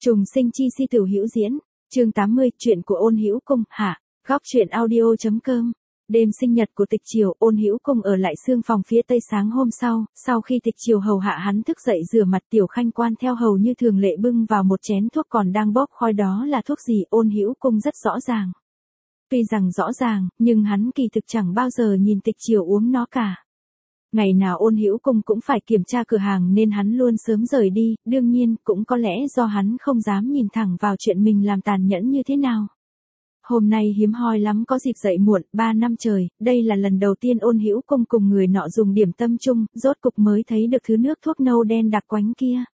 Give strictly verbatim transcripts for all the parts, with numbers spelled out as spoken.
Trùng sinh chi si tiểu hữu diễn, chương tám mươi, chuyện của Ôn Hữu Cung, hạ, góc truyện audio.com. Đêm sinh nhật của Tịch Chiều, Ôn Hữu Cung ở lại xương phòng phía tây. Sáng hôm sau, sau khi Tịch Chiều hầu hạ hắn thức dậy rửa mặt, Tiểu Khanh Quan theo hầu như thường lệ bưng vào một chén thuốc còn đang bốc khói. Đó là thuốc gì? Ôn Hữu Cung rất rõ ràng. Tuy rằng rõ ràng, nhưng hắn kỳ thực chẳng bao giờ nhìn Tịch Chiều uống nó cả. Ngày nào Ôn Hữu Cung cũng phải kiểm tra cửa hàng nên hắn luôn sớm rời đi, đương nhiên cũng có lẽ do hắn không dám nhìn thẳng vào chuyện mình làm tàn nhẫn như thế nào. Hôm nay hiếm hoi lắm có dịp dậy muộn, ba năm trời, đây là lần đầu tiên Ôn Hữu Cung cùng người nọ dùng điểm tâm chung, rốt cục mới thấy được thứ nước thuốc nâu đen đặc quánh kia.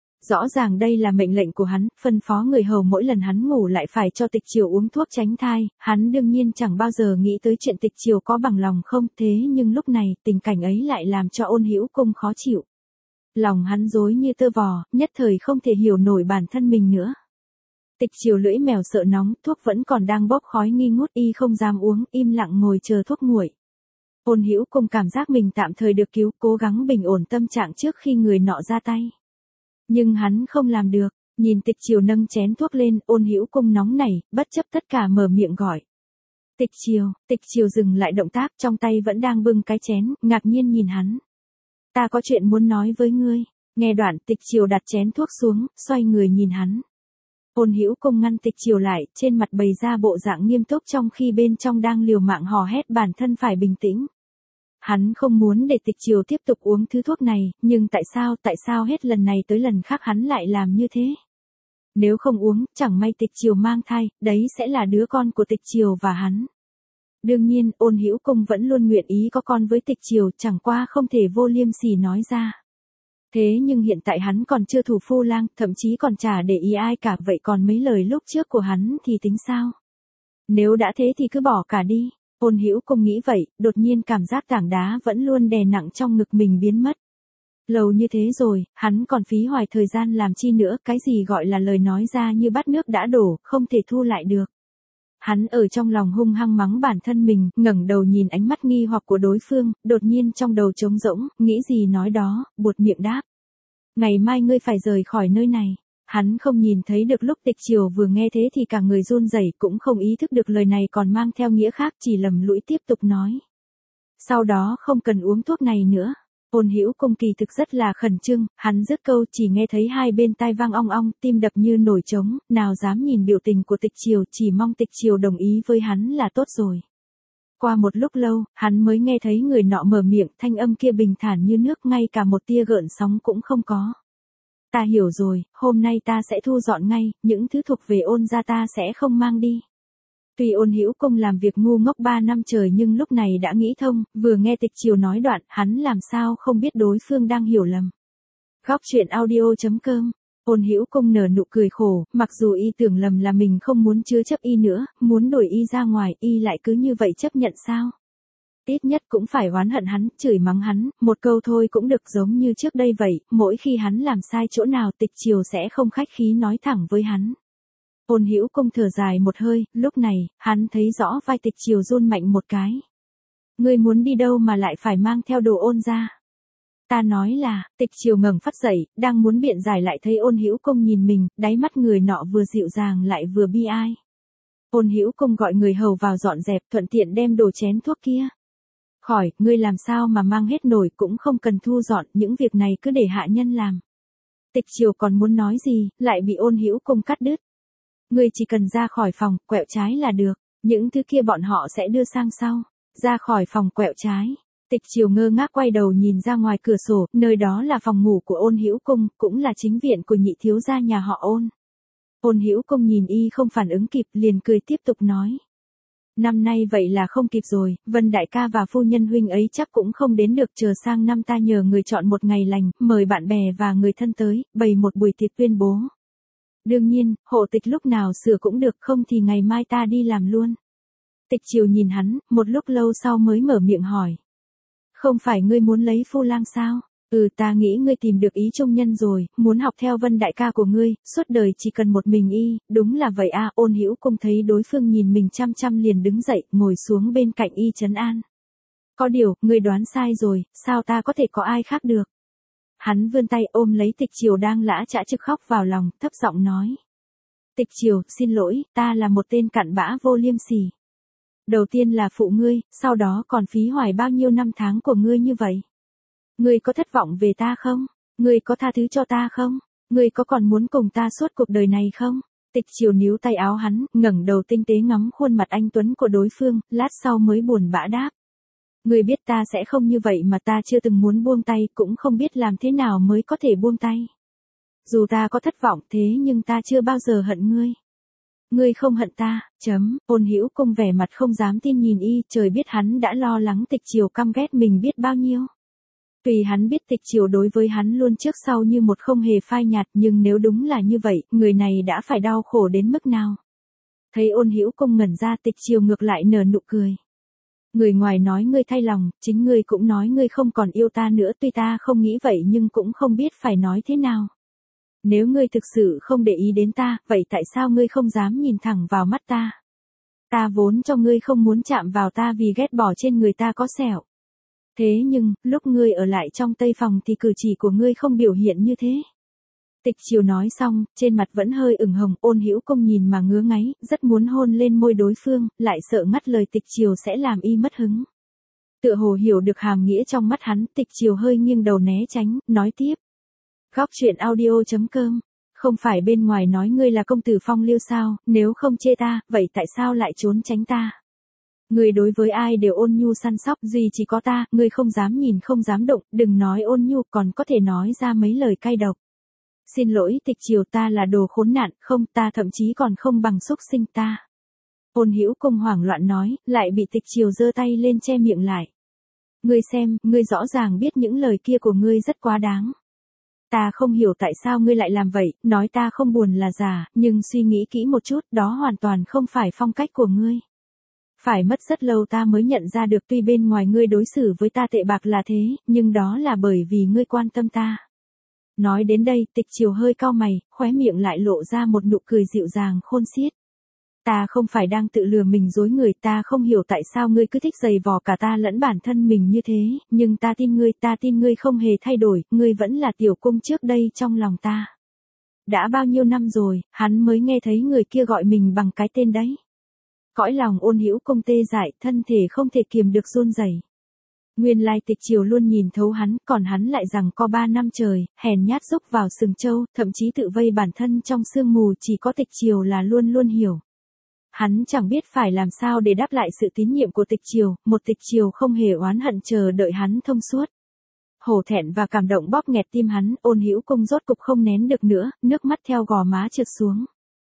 Rõ ràng đây là mệnh lệnh của hắn, phân phó người hầu mỗi lần hắn ngủ lại phải cho Tịch Chiều uống thuốc tránh thai, hắn đương nhiên chẳng bao giờ nghĩ tới chuyện Tịch Chiều có bằng lòng không, thế nhưng lúc này, tình cảnh ấy lại làm cho Ôn Hữu Cung khó chịu. Lòng hắn rối như tơ vò, nhất thời không thể hiểu nổi bản thân mình nữa. Tịch Chiều lưỡi mèo sợ nóng, thuốc vẫn còn đang bốc khói nghi ngút, y không dám uống, im lặng ngồi chờ thuốc nguội. Ôn Hữu Cung cảm giác mình tạm thời được cứu, cố gắng bình ổn tâm trạng trước khi người nọ ra tay. Nhưng hắn không làm được, nhìn Tịch Chiều nâng chén thuốc lên, Ôn Hữu Cung nóng nảy, bất chấp tất cả mở miệng gọi. Tịch Chiều, Tịch Chiều dừng lại động tác, trong tay vẫn đang bưng cái chén, ngạc nhiên nhìn hắn. Ta có chuyện muốn nói với ngươi. Nghe đoạn, Tịch Chiều đặt chén thuốc xuống, xoay người nhìn hắn. Ôn Hữu Cung ngăn Tịch Chiều lại, trên mặt bày ra bộ dạng nghiêm túc trong khi bên trong đang liều mạng hò hét bản thân phải bình tĩnh. Hắn không muốn để Tịch Chiều tiếp tục uống thứ thuốc này, nhưng tại sao, tại sao hết lần này tới lần khác hắn lại làm như thế? Nếu không uống, chẳng may Tịch Chiều mang thai, đấy sẽ là đứa con của Tịch Chiều và hắn. Đương nhiên, Ôn Hữu Cung vẫn luôn nguyện ý có con với Tịch Chiều, chẳng qua không thể vô liêm sỉ nói ra. Thế nhưng hiện tại hắn còn chưa thủ phu lang, thậm chí còn chả để ý ai cả, vậy còn mấy lời lúc trước của hắn thì tính sao? Nếu đã thế thì cứ bỏ cả đi. Ôn Hữu Cung nghĩ vậy, đột nhiên cảm giác tảng đá vẫn luôn đè nặng trong ngực mình biến mất. Lâu như thế rồi, hắn còn phí hoài thời gian làm chi nữa, cái gì gọi là lời nói ra như bát nước đã đổ, không thể thu lại được. Hắn ở trong lòng hung hăng mắng bản thân mình, ngẩng đầu nhìn ánh mắt nghi hoặc của đối phương, đột nhiên trong đầu trống rỗng, nghĩ gì nói đó, buột miệng đáp. Ngày mai ngươi phải rời khỏi nơi này. Hắn không nhìn thấy được lúc Tịch Chiều vừa nghe thế thì cả người run rẩy, cũng không ý thức được lời này còn mang theo nghĩa khác, chỉ lầm lũi tiếp tục nói. Sau đó không cần uống thuốc này nữa. Ôn Hữu Cung kỳ thực rất là khẩn trương, hắn dứt câu chỉ nghe thấy hai bên tai vang ong ong, tim đập như nổi trống, nào dám nhìn biểu tình của Tịch Chiều, chỉ mong Tịch Chiều đồng ý với hắn là tốt rồi. Qua một lúc lâu, hắn mới nghe thấy người nọ mở miệng, thanh âm kia bình thản như nước, ngay cả một tia gợn sóng cũng không có. Ta hiểu rồi, hôm nay ta sẽ thu dọn ngay, những thứ thuộc về Ôn gia ta sẽ không mang đi. Tuy Ôn Hữu Cung làm việc ngu ngốc ba năm trời nhưng lúc này đã nghĩ thông, vừa nghe Tịch Chiều nói đoạn, hắn làm sao không biết đối phương đang hiểu lầm. Góc truyện audio.com. Ôn Hữu Cung nở nụ cười khổ, mặc dù y tưởng lầm là mình không muốn chứa chấp y nữa, muốn đuổi y ra ngoài, y lại cứ như vậy chấp nhận sao? Ít nhất cũng phải oán hận hắn, chửi mắng hắn, một câu thôi cũng được, giống như trước đây vậy, mỗi khi hắn làm sai chỗ nào Tịch Chiều sẽ không khách khí nói thẳng với hắn. Ôn Hữu Cung thở dài một hơi, lúc này, hắn thấy rõ vai Tịch Chiều run mạnh một cái. Ngươi muốn đi đâu mà lại phải mang theo đồ Ôn gia? Ta nói là, Tịch Chiều ngẩng phát dậy, đang muốn biện giải lại thấy Ôn Hữu Cung nhìn mình, đáy mắt người nọ vừa dịu dàng lại vừa bi ai. Ôn Hữu Cung gọi người hầu vào dọn dẹp, thuận tiện đem đồ chén thuốc kia. Khỏi, ngươi làm sao mà mang hết nổi, cũng không cần thu dọn, những việc này cứ để hạ nhân làm. Tịch Chiều còn muốn nói gì, lại bị Ôn Hữu Cung cắt đứt. Ngươi chỉ cần ra khỏi phòng, quẹo trái là được, những thứ kia bọn họ sẽ đưa sang sau. Ra khỏi phòng quẹo trái. Tịch Chiều ngơ ngác quay đầu nhìn ra ngoài cửa sổ, nơi đó là phòng ngủ của Ôn Hữu Cung, cũng là chính viện của nhị thiếu gia nhà họ Ôn. Ôn Hữu Cung nhìn y không phản ứng kịp, liền cười tiếp tục nói. Năm nay vậy là không kịp rồi, Vân đại ca và phu nhân huynh ấy chắc cũng không đến được, chờ sang năm ta nhờ người chọn một ngày lành, mời bạn bè và người thân tới, bày một buổi tiệc tuyên bố. Đương nhiên, hộ tịch lúc nào sửa cũng được, không thì ngày mai ta đi làm luôn. Tịch Chiều nhìn hắn, một lúc lâu sau mới mở miệng hỏi. Không phải ngươi muốn lấy phu lang sao? Ừ, ta nghĩ ngươi tìm được ý trung nhân rồi, muốn học theo Vân đại ca của ngươi, suốt đời chỉ cần một mình y, đúng là vậy à. Ôn Hữu Cung thấy đối phương nhìn mình chăm chăm liền đứng dậy, ngồi xuống bên cạnh y trấn an. Có điều, ngươi đoán sai rồi, sao ta có thể có ai khác được? Hắn vươn tay ôm lấy Tịch Chiều đang lã chã trực khóc vào lòng, thấp giọng nói. Tịch Chiều, xin lỗi, ta là một tên cặn bã vô liêm sỉ. Đầu tiên là phụ ngươi, sau đó còn phí hoài bao nhiêu năm tháng của ngươi như vậy. Ngươi có thất vọng về ta không? Ngươi có tha thứ cho ta không? Ngươi có còn muốn cùng ta suốt cuộc đời này không? Tịch Chiều níu tay áo hắn, ngẩng đầu tinh tế ngắm khuôn mặt anh tuấn của đối phương, lát sau mới buồn bã đáp. Ngươi biết ta sẽ không như vậy mà ta chưa từng muốn buông tay, cũng không biết làm thế nào mới có thể buông tay. Dù ta có thất vọng thế nhưng ta chưa bao giờ hận ngươi. Ngươi không hận ta, chấm, Ôn Hữu Cung vẻ mặt không dám tin nhìn y, trời biết hắn đã lo lắng Tịch Chiều căm ghét mình biết bao nhiêu. Tuy hắn biết Tịch Chiều đối với hắn luôn trước sau như một không hề phai nhạt, nhưng nếu đúng là như vậy, người này đã phải đau khổ đến mức nào. Thấy Ôn Hữu Cung ngẩn ra, Tịch Chiều ngược lại nở nụ cười. Người ngoài nói ngươi thay lòng, chính ngươi cũng nói ngươi không còn yêu ta nữa, tuy ta không nghĩ vậy nhưng cũng không biết phải nói thế nào. Nếu ngươi thực sự không để ý đến ta, vậy tại sao ngươi không dám nhìn thẳng vào mắt ta? Ta vốn cho ngươi không muốn chạm vào ta vì ghét bỏ trên người ta có sẹo. Thế nhưng, lúc ngươi ở lại trong tây phòng thì cử chỉ của ngươi không biểu hiện như thế. Tịch Chiều nói xong, trên mặt vẫn hơi ửng hồng, Ôn Hữu Cung nhìn mà ngứa ngáy, rất muốn hôn lên môi đối phương, lại sợ ngắt lời Tịch Chiều sẽ làm y mất hứng. Tựa hồ hiểu được hàm nghĩa trong mắt hắn, Tịch Chiều hơi nghiêng đầu né tránh, nói tiếp. Góc truyện audio chấm com, không phải bên ngoài nói ngươi là công tử phong lưu sao, nếu không chê ta, vậy tại sao lại trốn tránh ta? Ngươi đối với ai đều ôn nhu săn sóc, duy chỉ có ta, ngươi không dám nhìn không dám động, đừng nói ôn nhu còn có thể nói ra mấy lời cay độc. Xin lỗi Tịch Chiều, ta là đồ khốn nạn, không, ta thậm chí còn không bằng xúc sinh ta. Ôn Hữu Cung hoảng loạn nói, lại bị Tịch Chiều giơ tay lên che miệng lại. Ngươi xem, ngươi rõ ràng biết những lời kia của ngươi rất quá đáng. Ta không hiểu tại sao ngươi lại làm vậy, nói ta không buồn là giả, nhưng suy nghĩ kỹ một chút, đó hoàn toàn không phải phong cách của ngươi. Phải mất rất lâu ta mới nhận ra được, tuy bên ngoài ngươi đối xử với ta tệ bạc là thế, nhưng đó là bởi vì ngươi quan tâm ta. Nói đến đây, Tịch Chiều hơi cau mày, khóe miệng lại lộ ra một nụ cười dịu dàng khôn xiết. Ta không phải đang tự lừa mình dối người, ta không hiểu tại sao ngươi cứ thích giày vò cả ta lẫn bản thân mình như thế, nhưng ta tin ngươi, ta tin ngươi không hề thay đổi, ngươi vẫn là Tiểu Cung trước đây trong lòng ta. Đã bao nhiêu năm rồi, hắn mới nghe thấy người kia gọi mình bằng cái tên đấy. Cõi lòng Ôn Hữu Cung tê dại, thân thể không thể kiềm được run rẩy. Nguyên lai Tịch Chiều luôn nhìn thấu hắn, còn hắn lại rằng có ba năm trời, hèn nhát rúc vào sừng trâu, thậm chí tự vây bản thân trong sương mù, chỉ có Tịch Chiều là luôn luôn hiểu. Hắn chẳng biết phải làm sao để đáp lại sự tín nhiệm của Tịch Chiều, một Tịch Chiều không hề oán hận chờ đợi hắn thông suốt. Hổ thẹn và cảm động bóp nghẹt tim hắn, Ôn Hữu Cung rốt cục không nén được nữa, nước mắt theo gò má trượt xuống.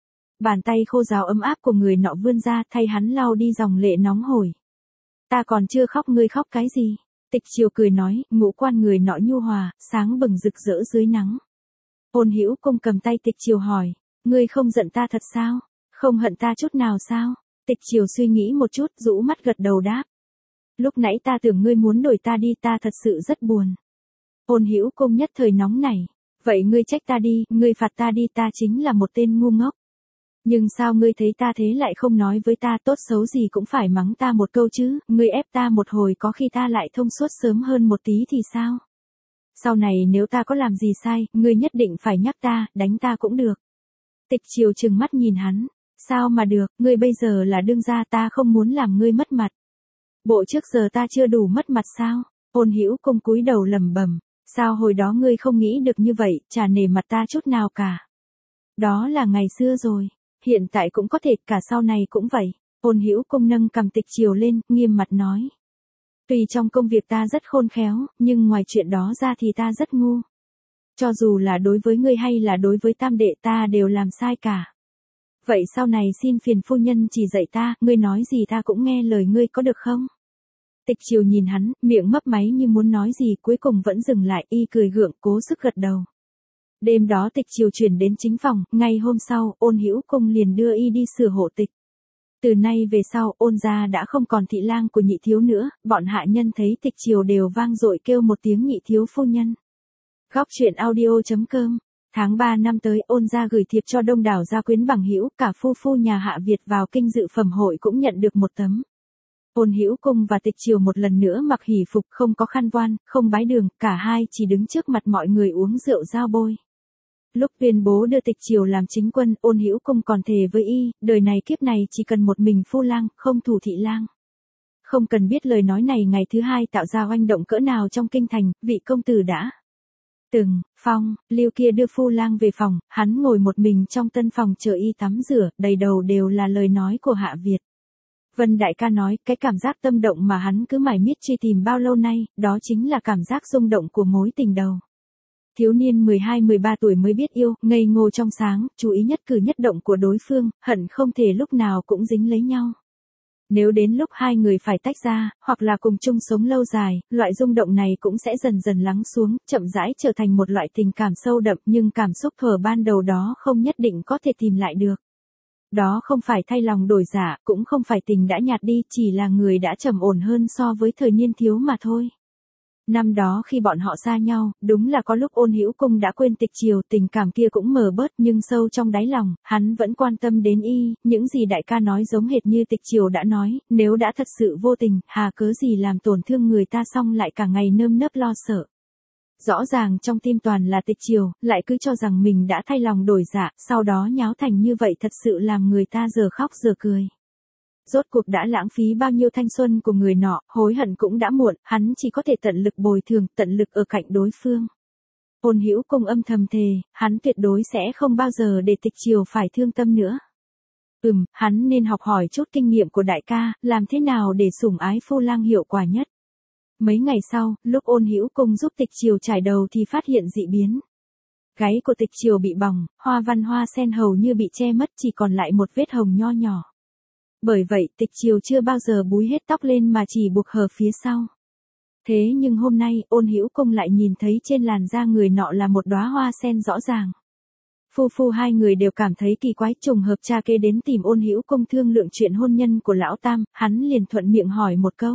Bàn tay khô ráo ấm áp của người nọ vươn ra, thay hắn lau đi dòng lệ nóng hổi. Ta còn chưa khóc, ngươi khóc cái gì? Tịch Chiều cười nói, ngũ quan người nọ nhu hòa, sáng bừng rực rỡ dưới nắng. Ôn Hữu Cung cầm tay Tịch Chiều hỏi, ngươi không giận ta thật sao? Không hận ta chút nào sao? Tịch Chiều suy nghĩ một chút, rũ mắt gật đầu đáp. Lúc nãy ta tưởng ngươi muốn đuổi ta đi, ta thật sự rất buồn. Ôn Hữu Cung nhất thời nóng nảy. Vậy ngươi trách ta đi, ngươi phạt ta đi, ta chính là một tên ngu ngốc. Nhưng sao ngươi thấy ta thế lại không nói với ta, tốt xấu gì cũng phải mắng ta một câu chứ, ngươi ép ta một hồi có khi ta lại thông suốt sớm hơn một tí thì sao? Sau này nếu ta có làm gì sai, ngươi nhất định phải nhắc ta, đánh ta cũng được. Tịch Chiều trừng mắt nhìn hắn. Sao mà được, ngươi bây giờ là đương gia, ta không muốn làm ngươi mất mặt. Bộ trước giờ ta chưa đủ mất mặt sao? Ôn Hữu Cung cúi đầu lẩm bẩm, sao hồi đó ngươi không nghĩ được như vậy, chả nể mặt ta chút nào cả. Đó là ngày xưa rồi, hiện tại cũng có thể, cả sau này cũng vậy. Ôn Hữu Cung nâng cằm Tịch Chiều lên, nghiêm mặt nói. Tuy trong công việc ta rất khôn khéo, nhưng ngoài chuyện đó ra thì ta rất ngu. Cho dù là đối với ngươi hay là đối với tam đệ ta đều làm sai cả. Vậy sau này xin phiền phu nhân chỉ dạy ta, ngươi nói gì ta cũng nghe lời ngươi có được không? Tịch Chiều nhìn hắn, miệng mấp máy như muốn nói gì, cuối cùng vẫn dừng lại, y cười gượng, cố sức gật đầu. Đêm đó Tịch Chiều chuyển đến chính phòng, ngày hôm sau, Ôn Hữu Cung liền đưa y đi sửa hộ tịch. Từ nay về sau, Ôn gia đã không còn thị lang của nhị thiếu nữa, bọn hạ nhân thấy Tịch Chiều đều vang dội kêu một tiếng nhị thiếu phu nhân. Góc truyện audio chấm com. Tháng ba năm tới, Ôn gia gửi thiệp cho đông đảo gia quyến bằng hữu, cả phu phu nhà Hạ Việt vào kinh dự phẩm hội cũng nhận được một tấm. Ôn Hữu Cung và Tịch Chiều một lần nữa mặc hỷ phục, không có khăn voan, không bái đường, cả hai chỉ đứng trước mặt mọi người uống rượu giao bôi. Lúc tuyên bố đưa Tịch Chiều làm chính quân, Ôn Hữu Cung còn thề với y, đời này kiếp này chỉ cần một mình phu lang, không thủ thị lang. Không cần biết lời nói này ngày thứ hai tạo ra oanh động cỡ nào trong kinh thành, vị công tử đã từng phong lưu kia đưa phu lang về phòng, hắn ngồi một mình trong tân phòng chờ y tắm rửa, đầy đầu đều là lời nói của Hạ Việt. Vân đại ca nói, cái cảm giác tâm động mà hắn cứ mải miết truy tìm bao lâu nay, đó chính là cảm giác rung động của mối tình đầu. Thiếu niên mười hai mười ba tuổi mới biết yêu, ngây ngô trong sáng, chú ý nhất cử nhất động của đối phương, hận không thể lúc nào cũng dính lấy nhau. Nếu đến lúc hai người phải tách ra, hoặc là cùng chung sống lâu dài, loại rung động này cũng sẽ dần dần lắng xuống, chậm rãi trở thành một loại tình cảm sâu đậm, nhưng cảm xúc thuở ban đầu đó không nhất định có thể tìm lại được. Đó không phải thay lòng đổi dạ, cũng không phải tình đã nhạt đi, chỉ là người đã trầm ổn hơn so với thời niên thiếu mà thôi. Năm đó khi bọn họ xa nhau, đúng là có lúc Ôn Hữu Cung đã quên Tịch Chiều, tình cảm kia cũng mờ bớt, nhưng sâu trong đáy lòng, hắn vẫn quan tâm đến y, những gì đại ca nói giống hệt như Tịch Chiều đã nói, nếu đã thật sự vô tình, hà cớ gì làm tổn thương người ta xong lại cả ngày nơm nớp lo sợ. Rõ ràng trong tim toàn là Tịch Chiều, lại cứ cho rằng mình đã thay lòng đổi dạ, sau đó nháo thành như vậy thật sự làm người ta giờ khóc giờ cười. Rốt cuộc đã lãng phí bao nhiêu thanh xuân của người nọ, hối hận cũng đã muộn, hắn chỉ có thể tận lực bồi thường, tận lực ở cạnh đối phương. Ôn Hữu Cung âm thầm thề, hắn tuyệt đối sẽ không bao giờ để Tịch Chiều phải thương tâm nữa. Ừm, hắn nên học hỏi chút kinh nghiệm của đại ca, làm thế nào để sủng ái phu lang hiệu quả nhất. Mấy ngày sau, lúc Ôn Hữu Cung giúp Tịch Chiều trải đầu thì phát hiện dị biến. Gáy của Tịch Chiều bị bỏng, hoa văn hoa sen hầu như bị che mất, chỉ còn lại một vết hồng nho nhỏ. Bởi vậy, Tịch Chiều chưa bao giờ búi hết tóc lên mà chỉ buộc hở phía sau. Thế nhưng hôm nay, Ôn Hữu Cung lại nhìn thấy trên làn da người nọ là một đóa hoa sen rõ ràng. Phu phu hai người đều cảm thấy kỳ quái, trùng hợp cha kế đến tìm Ôn Hữu Cung thương lượng chuyện hôn nhân của lão tam, hắn liền thuận miệng hỏi một câu.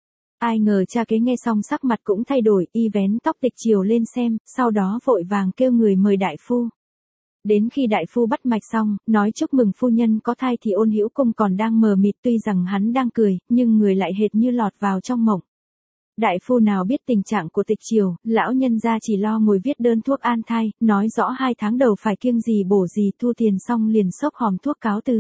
Ai ngờ cha kế nghe xong sắc mặt cũng thay đổi, y vén tóc Tịch Chiều lên xem, sau đó vội vàng kêu người mời đại phu. Đến khi đại phu bắt mạch xong, nói chúc mừng phu nhân có thai thì Ôn Hữu Cung còn đang mờ mịt, tuy rằng hắn đang cười, nhưng người lại hệt như lọt vào trong mộng. Đại phu nào biết tình trạng của Tịch Chiều, lão nhân gia chỉ lo ngồi viết đơn thuốc an thai, nói rõ hai tháng đầu phải kiêng gì bổ gì, thu tiền xong liền xốc hòm thuốc cáo từ.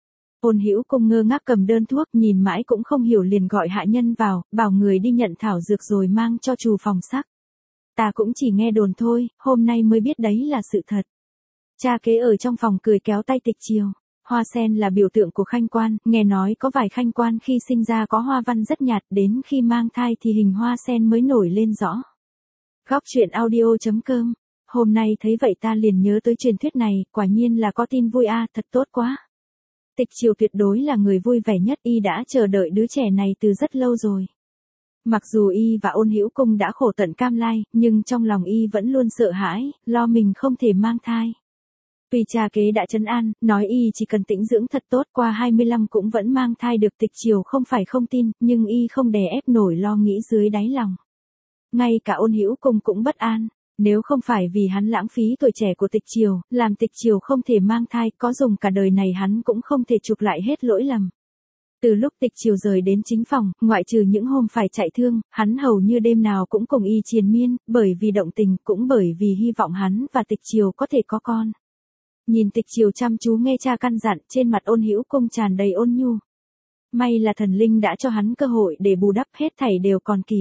Ôn Hữu Cung ngơ ngác cầm đơn thuốc, nhìn mãi cũng không hiểu liền gọi hạ nhân vào, bảo người đi nhận thảo dược rồi mang cho trù phòng sắc. Ta cũng chỉ nghe đồn thôi, hôm nay mới biết đấy là sự thật. Cha kế ở trong phòng cười kéo tay Tịch Chiều. Hoa sen là biểu tượng của khanh quan, nghe nói có vài khanh quan khi sinh ra có hoa văn rất nhạt, đến khi mang thai thì hình hoa sen mới nổi lên rõ. Góc truyện audio chấm com. Hôm nay thấy vậy ta liền nhớ tới truyền thuyết này, quả nhiên là có tin vui a, thật tốt quá. Tịch Chiều tuyệt đối là người vui vẻ nhất, y đã chờ đợi đứa trẻ này từ rất lâu rồi. Mặc dù y và Ôn Hữu Cung đã khổ tận cam lai, nhưng trong lòng y vẫn luôn sợ hãi, lo mình không thể mang thai. Tuy cha kế đã trấn an, nói y chỉ cần tĩnh dưỡng thật tốt, qua hai mươi lăm cũng vẫn mang thai được. Tịch Chiều không phải không tin, nhưng y không đè ép nổi lo nghĩ dưới đáy lòng. Ngay cả Ôn Hữu Cung cũng bất an, nếu không phải vì hắn lãng phí tuổi trẻ của Tịch Chiều, làm Tịch Chiều không thể mang thai, có dùng cả đời này hắn cũng không thể chuộc lại hết lỗi lầm. Từ lúc Tịch Chiều rời đến chính phòng, ngoại trừ những hôm phải chạy thương, hắn hầu như đêm nào cũng cùng y triền miên, bởi vì động tình, cũng bởi vì hy vọng hắn và Tịch Chiều có thể có con. Nhìn Tịch Chiều chăm chú nghe cha căn dặn, trên mặt Ôn Hữu Cung tràn đầy ôn nhu. May là thần linh đã cho hắn cơ hội để bù đắp, hết thảy đều còn kịp.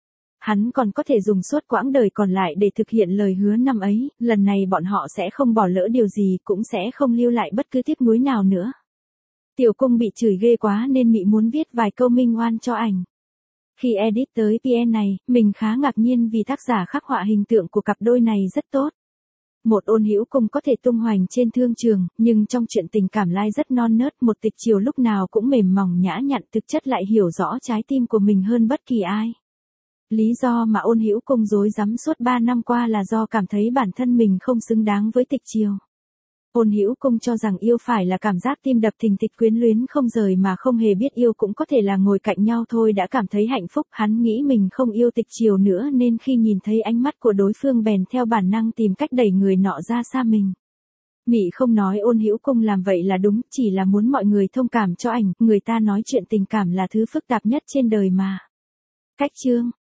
Hắn còn có thể dùng suốt quãng đời còn lại để thực hiện lời hứa năm ấy, lần này bọn họ sẽ không bỏ lỡ điều gì, cũng sẽ không lưu lại bất cứ tiếc nuối nào nữa. Tiểu Cung bị chửi ghê quá nên Mị muốn viết vài câu minh oan cho ảnh. Khi edit tới pê en này, mình khá ngạc nhiên vì tác giả khắc họa hình tượng của cặp đôi này rất tốt. Một Ôn Hữu Cung có thể tung hoành trên thương trường, nhưng trong chuyện tình cảm lai rất non nớt, một Tịch Chiều lúc nào cũng mềm mỏng nhã nhặn, thực chất lại hiểu rõ trái tim của mình hơn bất kỳ ai. Lý do mà Ôn Hữu Cung rối rắm suốt ba năm qua là do cảm thấy bản thân mình không xứng đáng với Tịch Chiều. Ôn Hữu Cung cho rằng yêu phải là cảm giác tim đập thình thịch quyến luyến không rời, mà không hề biết yêu cũng có thể là ngồi cạnh nhau thôi đã cảm thấy hạnh phúc. Hắn nghĩ mình không yêu Tịch Chiều nữa nên khi nhìn thấy ánh mắt của đối phương bèn theo bản năng tìm cách đẩy người nọ ra xa mình. Mị không nói Ôn Hữu Cung làm vậy là đúng, chỉ là muốn mọi người thông cảm cho ảnh, người ta nói chuyện tình cảm là thứ phức tạp nhất trên đời mà. Cách chương